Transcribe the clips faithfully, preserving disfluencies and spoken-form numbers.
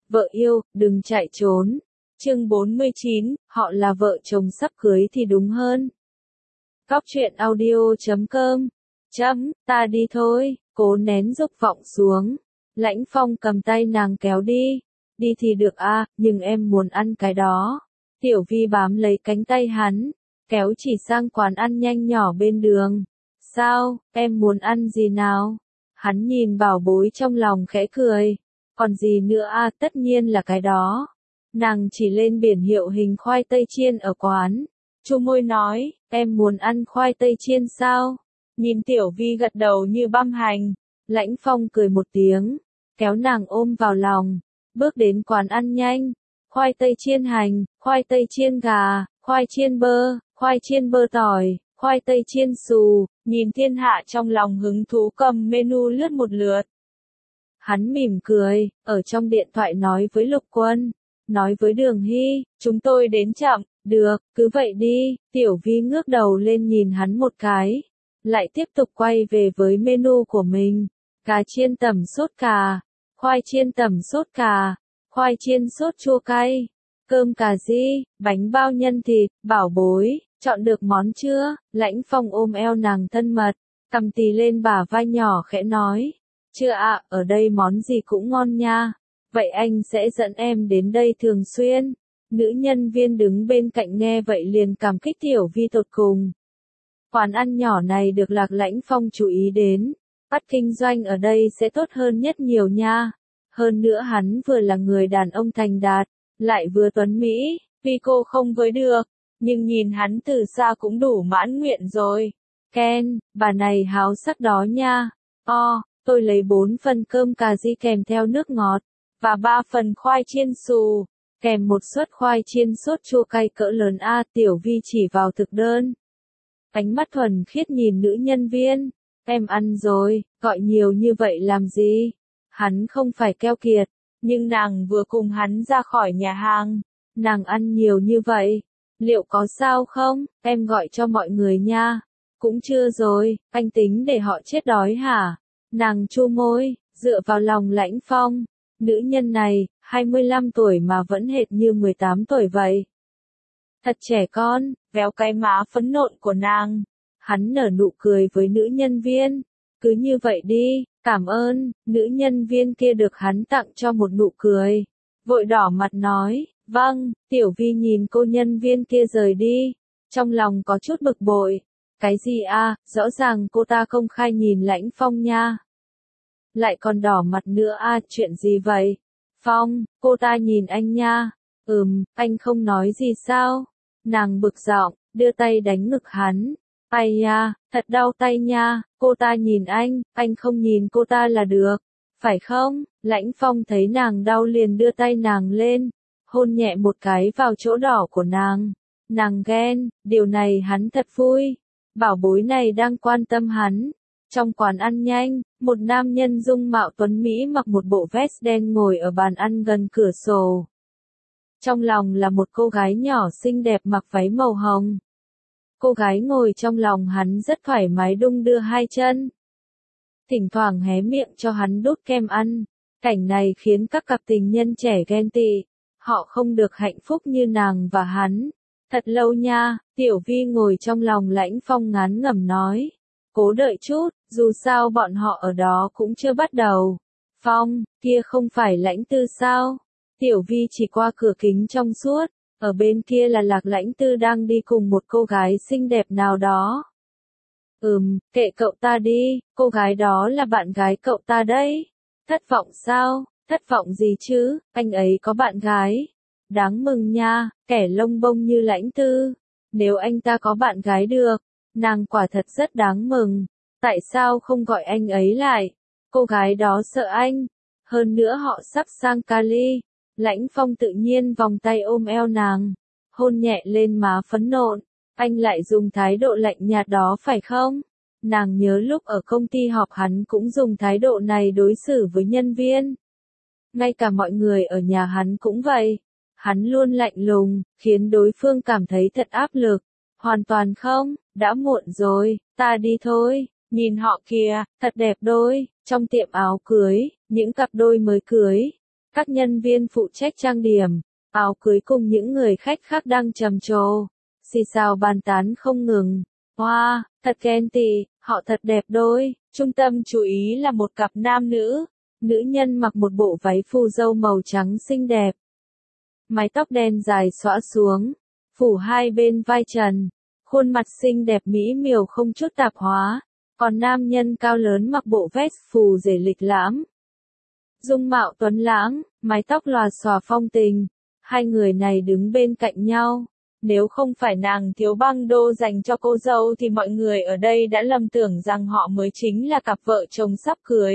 Vợ yêu, đừng chạy trốn. Chương bốn mươi chín, họ là vợ chồng sắp cưới thì đúng hơn. Góc truyện audio chấm com. Chấm, ta đi thôi, cố nén dục vọng xuống. Lãnh Phong cầm tay nàng kéo đi. Đi thì được a, nhưng em muốn ăn cái đó. Tiểu Vi bám lấy cánh tay hắn, kéo chỉ sang quán ăn nhanh nhỏ bên đường. Sao, em muốn ăn gì nào? Hắn nhìn bảo bối trong lòng khẽ cười. Còn gì nữa a, tất nhiên là cái đó. Nàng chỉ lên biển hiệu hình khoai tây chiên ở quán. Chu môi nói, em muốn ăn khoai tây chiên sao? Nhìn Tiểu Vi gật đầu như băm hành. Lãnh Phong cười một tiếng, kéo nàng ôm vào lòng, bước đến quán ăn nhanh. Khoai tây chiên hành, khoai tây chiên gà, khoai chiên bơ, khoai chiên bơ tỏi, khoai tây chiên xù. Nhìn thiên hạ trong lòng hứng thú cầm menu lướt một lượt. Hắn mỉm cười, ở trong điện thoại nói với Lục Quân, nói với Đường Hy, chúng tôi đến chậm, được, cứ vậy đi. Tiểu Vi ngước đầu lên nhìn hắn một cái, lại tiếp tục quay về với menu của mình. Cà chiên tẩm sốt cà, khoai chiên tẩm sốt cà, khoai chiên sốt chua cay, cơm cà ri, bánh bao nhân thịt. Bảo bối, chọn được món chưa? Lãnh Phong ôm eo nàng thân mật, cầm tì lên bả vai nhỏ khẽ nói. Chưa ạ, ở đây món gì cũng ngon nha. Vậy anh sẽ dẫn em đến đây thường xuyên. Nữ nhân viên đứng bên cạnh nghe vậy liền cảm kích Tiểu Vi tột cùng. Quán ăn nhỏ này được Lạc Lãnh Phong chú ý đến. Bắt kinh doanh ở đây sẽ tốt hơn nhất nhiều nha. Hơn nữa hắn vừa là người đàn ông thành đạt, lại vừa tuấn Mỹ. Vì cô không với được, nhưng nhìn hắn từ xa cũng đủ mãn nguyện rồi. Ken, bà này háo sắc đó nha. O, tôi lấy bốn phần cơm cà ri kèm theo nước ngọt, và ba phần khoai chiên xù, kèm một suất khoai chiên sốt chua cay cỡ lớn a. Tiểu Vi chỉ vào thực đơn. Ánh mắt thuần khiết nhìn nữ nhân viên. Em ăn rồi, gọi nhiều như vậy làm gì? Hắn không phải keo kiệt, nhưng nàng vừa cùng hắn ra khỏi nhà hàng. Nàng ăn nhiều như vậy, liệu có sao không? Em gọi cho mọi người nha. Cũng chưa rồi, anh tính để họ chết đói hả? Nàng chu môi, dựa vào lòng Lãnh Phong. Nữ nhân này, hai mươi lăm tuổi mà vẫn hệt như mười tám tuổi vậy. Thật trẻ con, véo cái má phấn nộn của nàng. Hắn nở nụ cười với nữ nhân viên. Cứ như vậy đi, cảm ơn. Nữ nhân viên kia được hắn tặng cho một nụ cười. Vội đỏ mặt nói, vâng. Tiểu Vi nhìn cô nhân viên kia rời đi. Trong lòng có chút bực bội. Cái gì a, rõ ràng cô ta công khai nhìn Lãnh Phong nha. Lại còn đỏ mặt nữa a, chuyện gì vậy? Phong, cô ta nhìn anh nha. Ừm, anh không nói gì sao? Nàng bực giọng, đưa tay đánh ngực hắn. Ai nha, thật đau tay nha. Cô ta nhìn anh, anh không nhìn cô ta là được. Phải không? Lãnh Phong thấy nàng đau liền đưa tay nàng lên, hôn nhẹ một cái vào chỗ đỏ của nàng. Nàng ghen, điều này hắn thật vui. Bảo bối này đang quan tâm hắn. Trong quán ăn nhanh, một nam nhân dung mạo tuấn Mỹ mặc một bộ vest đen ngồi ở bàn ăn gần cửa sổ. Trong lòng là một cô gái nhỏ xinh đẹp mặc váy màu hồng. Cô gái ngồi trong lòng hắn rất thoải mái đung đưa hai chân. Thỉnh thoảng hé miệng cho hắn đút kem ăn. Cảnh này khiến các cặp tình nhân trẻ ghen tị. Họ không được hạnh phúc như nàng và hắn. Thật lâu nha. Tiểu Vi ngồi trong lòng Lãnh Phong ngán ngẩm nói. Cố đợi chút, dù sao bọn họ ở đó cũng chưa bắt đầu. Phong, kia không phải Lãnh Tư sao? Tiểu Vi chỉ qua cửa kính trong suốt, ở bên kia là Lạc Lãnh Tư đang đi cùng một cô gái xinh đẹp nào đó. Ừm, kệ cậu ta đi, cô gái đó là bạn gái cậu ta đấy. Thất vọng sao? Thất vọng gì chứ, anh ấy có bạn gái. Đáng mừng nha, kẻ lông bông như Lãnh Tư. Nếu anh ta có bạn gái được, nàng quả thật rất đáng mừng. Tại sao không gọi anh ấy lại? Cô gái đó sợ anh. Hơn nữa họ sắp sang Cali. Lãnh Phong tự nhiên vòng tay ôm eo nàng, hôn nhẹ lên má phấn nộn. Anh lại dùng thái độ lạnh nhạt đó phải không? Nàng nhớ lúc ở công ty họp hắn cũng dùng thái độ này đối xử với nhân viên. Ngay cả mọi người ở nhà hắn cũng vậy. Hắn luôn lạnh lùng, khiến đối phương cảm thấy thật áp lực. Hoàn toàn không, đã muộn rồi, ta đi thôi. Nhìn họ kìa, thật đẹp đôi. Trong tiệm áo cưới, những cặp đôi mới cưới Các nhân viên phụ trách trang điểm, áo cưới cùng những người khách khác đang trầm trồ, xì xào bàn tán không ngừng. Wow, thật ghen tị, họ thật đẹp đôi. Trung tâm chú ý là một cặp nam nữ. Nữ nhân mặc một bộ váy phù dâu màu trắng xinh đẹp. Mái tóc đen dài xõa xuống, phủ hai bên vai trần. Khuôn mặt xinh đẹp mỹ miều không chút tạp hóa. Còn nam nhân cao lớn mặc bộ vest phù rể lịch lãm. Dung mạo tuấn lãng, mái tóc lòa xòa phong tình. Hai người này đứng bên cạnh nhau. Nếu không phải nàng thiếu băng đô dành cho cô dâu thì mọi người ở đây đã lầm tưởng rằng họ mới chính là cặp vợ chồng sắp cưới.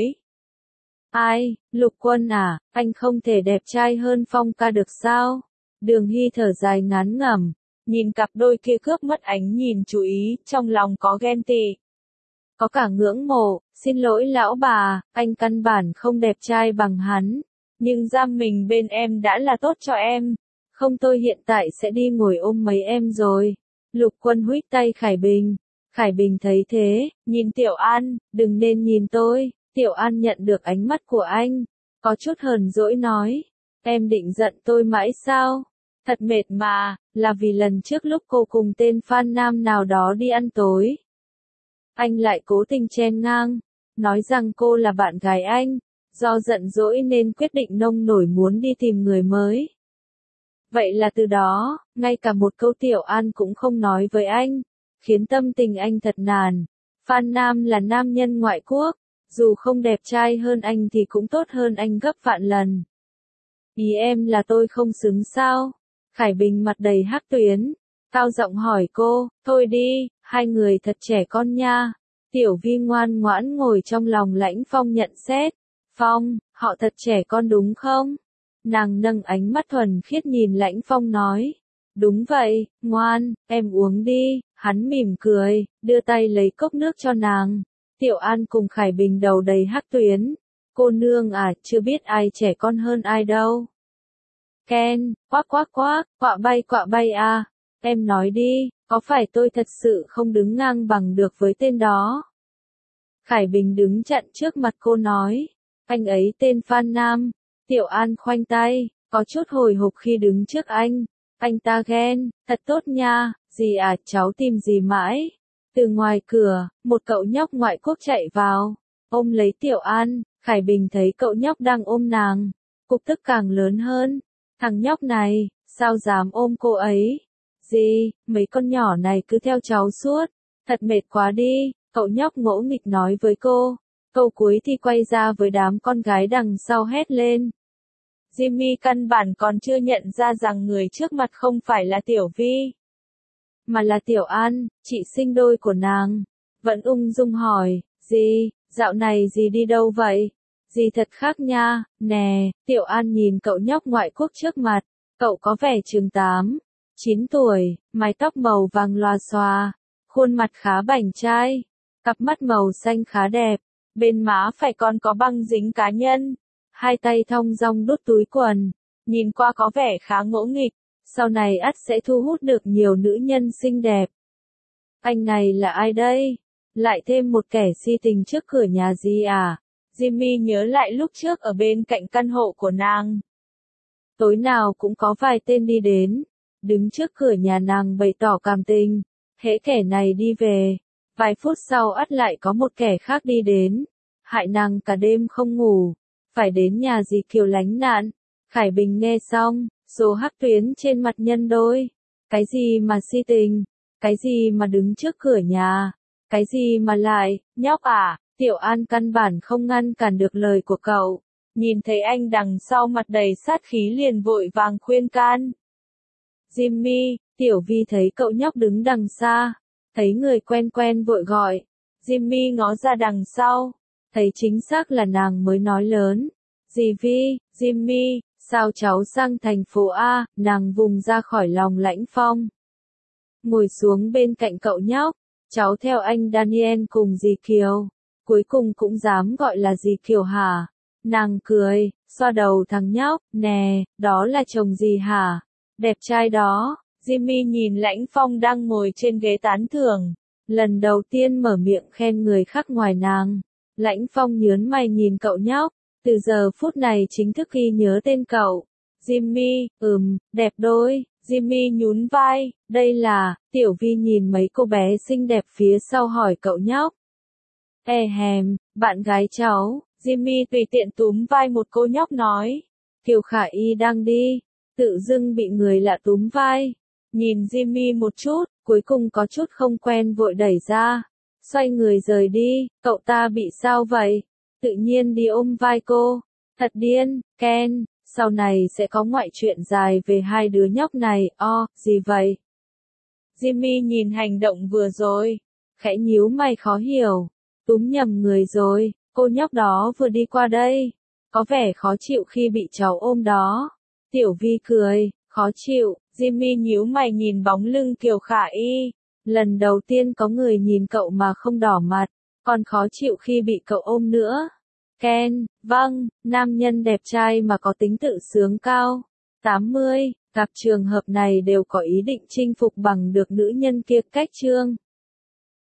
Ai, Lục Quân à, anh không thể đẹp trai hơn Phong ca được sao? Đường Hy thở dài ngán ngẩm, nhìn cặp đôi kia cướp mất ánh nhìn chú ý, trong lòng có ghen tị. Có cả ngưỡng mộ, xin lỗi lão bà, anh căn bản không đẹp trai bằng hắn. Nhưng giam mình bên em đã là tốt cho em. Không tôi hiện tại sẽ đi ngồi ôm mấy em rồi. Lục Quân huých tay Khải Bình. Khải Bình thấy thế, nhìn Tiểu An, đừng nên nhìn tôi. Tiểu An nhận được ánh mắt của anh. Có chút hờn dỗi nói. Em định giận tôi mãi sao? Thật mệt mà, là vì lần trước lúc cô cùng tên Phan Nam nào đó đi ăn tối. Anh lại cố tình chen ngang, nói rằng cô là bạn gái anh. Do giận dỗi nên quyết định nông nổi muốn đi tìm người mới. Vậy là từ đó, ngay cả một câu Tiểu An cũng không nói với anh, khiến tâm tình anh thật nản. Phan Nam là nam nhân ngoại quốc, dù không đẹp trai hơn anh thì cũng tốt hơn anh gấp vạn lần. Ý em là tôi không xứng sao? Khải Bình mặt đầy hắc tuyến, cao giọng hỏi cô, thôi đi, hai người thật trẻ con nha. Tiểu Vi ngoan ngoãn ngồi trong lòng Lãnh Phong nhận xét. Phong, họ thật trẻ con đúng không? Nàng nâng ánh mắt thuần khiết nhìn Lãnh Phong nói. Đúng vậy, ngoan, em uống đi. Hắn mỉm cười, đưa tay lấy cốc nước cho nàng. Tiểu An cùng Khải Bình đầu đầy hắc tuyến. Cô nương à, chưa biết ai trẻ con hơn ai đâu. Ken, quác quác quác, quạ bay quạ bay à. Em nói đi, có phải tôi thật sự không đứng ngang bằng được với tên đó? Khải Bình đứng chặn trước mặt cô nói. Anh ấy tên Phan Nam. Tiểu An khoanh tay, có chút hồi hộp khi đứng trước anh. Anh ta ghen, thật tốt nha, dì à, cháu tìm dì mãi. Từ ngoài cửa, một cậu nhóc ngoại quốc chạy vào, ôm lấy Tiểu An. Khải Bình thấy cậu nhóc đang ôm nàng, cục tức càng lớn hơn. Thằng nhóc này, sao dám ôm cô ấy? Dì, mấy con nhỏ này cứ theo cháu suốt, thật mệt quá đi, cậu nhóc ngỗ nghịch nói với cô. Câu cuối thì quay ra với đám con gái đằng sau hét lên. Jimmy căn bản còn chưa nhận ra rằng người trước mặt không phải là Tiểu Vi, mà là Tiểu An, chị sinh đôi của nàng. Vẫn ung dung hỏi, dì, dạo này dì đi đâu vậy? Dì thật khác nha, nè. Tiểu An nhìn cậu nhóc ngoại quốc trước mặt, cậu có vẻ chừng tám, chín tuổi, mái tóc màu vàng loà xòa, khuôn mặt khá bảnh trai, cặp mắt màu xanh khá đẹp, bên má phải còn có băng dính cá nhân, hai tay thong dong đút túi quần, nhìn qua có vẻ khá ngỗ nghịch, sau này ắt sẽ thu hút được nhiều nữ nhân xinh đẹp. Anh này là ai đây? Lại thêm một kẻ si tình trước cửa nhà gì à? Jimmy nhớ lại lúc trước ở bên cạnh căn hộ của nàng. Tối nào cũng có vài tên đi đến, đứng trước cửa nhà nàng bày tỏ cảm tình. Hễ kẻ này đi về, vài phút sau ắt lại có một kẻ khác đi đến, hại nàng cả đêm không ngủ, phải đến nhà dì Kiều lánh nạn. Khải Bình nghe xong, số hắc tuyến trên mặt nhân đôi. Cái gì mà si tình? Cái gì mà đứng trước cửa nhà? Cái gì mà lại, nhóc à? Tiểu An căn bản không ngăn cản được lời của cậu. Nhìn thấy anh đằng sau mặt đầy sát khí liền vội vàng khuyên can. Jimmy, Tiểu Vi thấy cậu nhóc đứng đằng xa, thấy người quen quen vội gọi. Jimmy ngó ra đằng sau, thấy chính xác là nàng mới nói lớn. Dì Vi, Jimmy, sao cháu sang thành phố A? Nàng vùng ra khỏi lòng Lãnh Phong, ngồi xuống bên cạnh cậu nhóc. Cháu theo anh Daniel cùng dì Kiều. Cuối cùng cũng dám gọi là dì Kiều hả? Nàng cười, xoa đầu thằng nhóc. Nè, đó là chồng dì hả? Đẹp trai đó. Jimmy nhìn Lãnh Phong đang ngồi trên ghế tán thưởng, lần đầu tiên mở miệng khen người khác ngoài nàng. Lãnh Phong nhớn mày nhìn cậu nhóc, Từ giờ phút này chính thức ghi nhớ tên cậu. Jimmy, ừm, đẹp đôi. Jimmy nhún vai, đây là, Tiểu Vi nhìn mấy cô bé xinh đẹp phía sau hỏi cậu nhóc. E hèm, bạn gái cháu. Jimmy tùy tiện túm vai một cô nhóc nói. Kiều Khả Y đang đi, tự dưng bị người lạ túm vai. Nhìn Jimmy một chút, cuối cùng có chút không quen vội đẩy ra. Xoay người rời đi, cậu ta bị sao vậy? Tự nhiên đi ôm vai cô. Thật điên, Ken, sau này sẽ có ngoại truyện dài về hai đứa nhóc này, o, gì vậy? Jimmy nhìn hành động vừa rồi, khẽ nhíu mày khó hiểu. Túm nhầm người rồi, cô nhóc đó vừa đi qua đây. Có vẻ khó chịu khi bị cháu ôm đó. Tiểu Vi cười, khó chịu. Jimmy nhíu mày nhìn bóng lưng Kiều Khả Y. Lần đầu tiên có người nhìn cậu mà không đỏ mặt, còn khó chịu khi bị cậu ôm nữa. Ken, vâng, nam nhân đẹp trai mà có tính tự sướng cao. tám mươi, gặp trường hợp này đều có ý định chinh phục bằng được nữ nhân kia cách chương.